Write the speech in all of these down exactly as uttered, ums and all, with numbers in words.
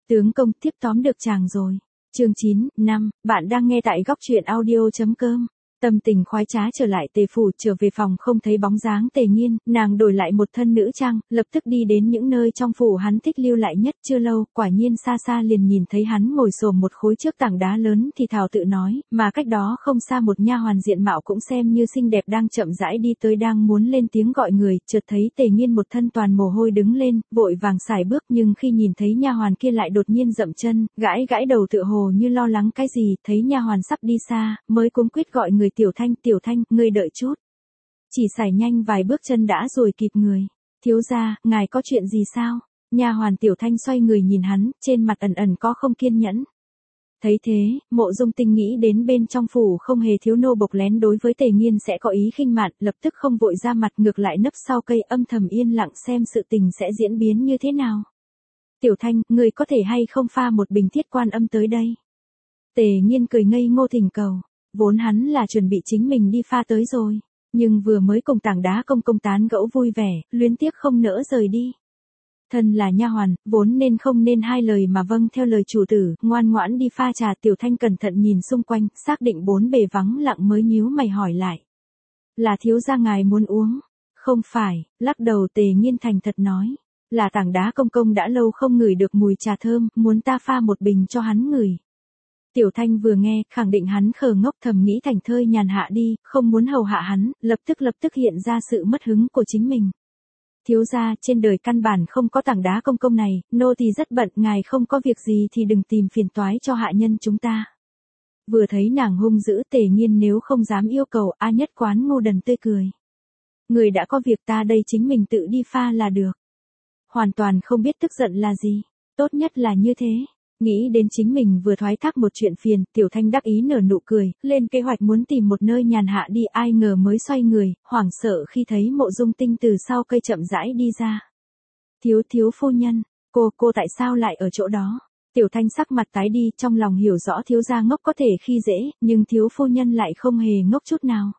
Tướng công tiếp tóm được chàng rồi. Chương chín, năm, bạn đang nghe tại góc truyện audio.com. Tâm tình khoái trá trở lại Tề phủ, trở về phòng không thấy bóng dáng Tề Nghiên, nàng đổi lại một thân nữ trang, lập tức đi đến những nơi trong phủ hắn thích lưu lại nhất. Chưa lâu, quả nhiên xa xa liền nhìn thấy hắn ngồi xổm một khối trước tảng đá lớn thì thào tự nói, mà cách đó không xa một nha hoàn diện mạo cũng xem như xinh đẹp đang chậm rãi đi tới, đang muốn lên tiếng gọi người, chợt thấy Tề Nghiên một thân toàn mồ hôi đứng lên, vội vàng sải bước, nhưng khi nhìn thấy nha hoàn kia lại đột nhiên dậm chân, gãi gãi đầu tựa hồ như lo lắng cái gì, thấy nha hoàn sắp đi xa, mới cuống quýt gọi người. Tiểu Thanh, Tiểu Thanh, ngươi đợi chút. Chỉ sải nhanh vài bước chân đã rồi kịp người. Thiếu gia, ngài có chuyện gì sao? Nha hoàn Tiểu Thanh xoay người nhìn hắn, trên mặt ẩn ẩn có không kiên nhẫn. Thấy thế, Mộ Dung Tinh nghĩ đến bên trong phủ không hề thiếu nô bộc lén đối với Tề Nghiên sẽ có ý khinh mạn, lập tức không vội ra mặt, ngược lại nấp sau cây âm thầm yên lặng xem sự tình sẽ diễn biến như thế nào. Tiểu Thanh, ngươi có thể hay không pha một bình Thiết Quan Âm tới đây? Tề Nghiên cười ngây ngô thỉnh cầu. Vốn hắn là chuẩn bị chính mình đi pha tới rồi, nhưng vừa mới cùng Tảng Đá Công công tán gẫu vui vẻ, luyến tiếc không nỡ rời đi. Thân là nha hoàn, vốn nên không nên hai lời mà vâng theo lời chủ tử, ngoan ngoãn đi pha trà. Tiểu Thanh cẩn thận nhìn xung quanh, xác định bốn bề vắng lặng mới nhíu mày hỏi lại. Là thiếu gia ngài muốn uống? Không phải, lắc đầu Tề Nghiên thành thật nói. Là Tảng Đá Công công đã lâu không ngửi được mùi trà thơm, muốn ta pha một bình cho hắn ngửi. Tiểu Thanh vừa nghe, khẳng định hắn khờ ngốc, thầm nghĩ thành thơi nhàn hạ đi, không muốn hầu hạ hắn, lập tức lập tức hiện ra sự mất hứng của chính mình. Thiếu gia, trên đời căn bản không có Tảng Đá Công công này, nô tỳ rất bận, ngài không có việc gì thì đừng tìm phiền toái cho hạ nhân chúng ta. Vừa thấy nàng hung dữ, Tề Nghiên nếu không dám yêu cầu, a nhất quán ngu đần tươi cười. Người đã có việc, ta đây chính mình tự đi pha là được. Hoàn toàn không biết tức giận là gì, tốt nhất là như thế. Nghĩ đến chính mình vừa thoái thác một chuyện phiền, Tiểu Thanh đắc ý nở nụ cười, lên kế hoạch muốn tìm một nơi nhàn hạ đi, ai ngờ mới xoay người, hoảng sợ khi thấy Mộ Dung Tinh từ sau cây chậm rãi đi ra. Thiếu thiếu phu nhân, cô, cô tại sao lại ở chỗ đó? Tiểu Thanh sắc mặt tái đi, trong lòng hiểu rõ thiếu gia ngốc có thể khi dễ, nhưng thiếu phu nhân lại không hề ngốc chút nào.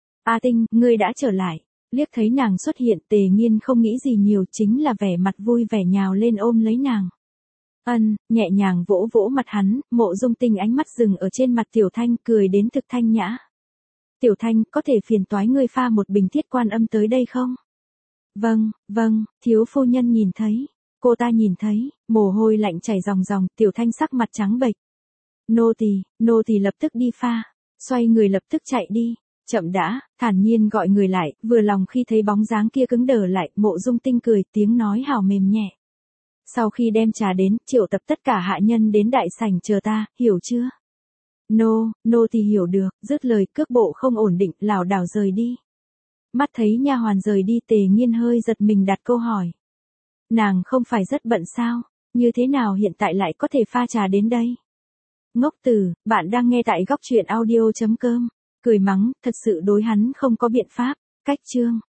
A Tinh, ngươi đã trở lại. Liếc thấy nàng xuất hiện, Tề Nghiên không nghĩ gì nhiều, chính là vẻ mặt vui vẻ nhào lên ôm lấy nàng. Ân, nhẹ nhàng vỗ vỗ mặt hắn, Mộ Dung Tinh ánh mắt dừng ở trên mặt Tiểu Thanh, cười đến thực thanh nhã. Tiểu Thanh, có thể phiền toái ngươi pha một bình Thiết Quan Âm tới đây không? Vâng, vâng, thiếu phu nhân nhìn thấy. Cô ta nhìn thấy, mồ hôi lạnh chảy ròng ròng, Tiểu Thanh sắc mặt trắng bệch. Nô tỳ, nô tỳ lập tức đi pha. Xoay người lập tức chạy đi. Chậm đã, thản nhiên gọi người lại, vừa lòng khi thấy bóng dáng kia cứng đờ lại, Mộ Dung Tinh cười, tiếng nói hào mềm nhẹ. Sau khi đem trà đến, triệu tập tất cả hạ nhân đến đại sảnh chờ ta, hiểu chưa? Nô, nô thì hiểu được, dứt lời cước bộ không ổn định, lảo đảo rời đi. Mắt thấy nha hoàn rời đi, Tề Nghiên hơi giật mình đặt câu hỏi. Nàng không phải rất bận sao, như thế nào hiện tại lại có thể pha trà đến đây? Ngốc tử, bạn đang nghe tại góc truyện audio.com, cười mắng, thật sự đối hắn không có biện pháp, cách chương.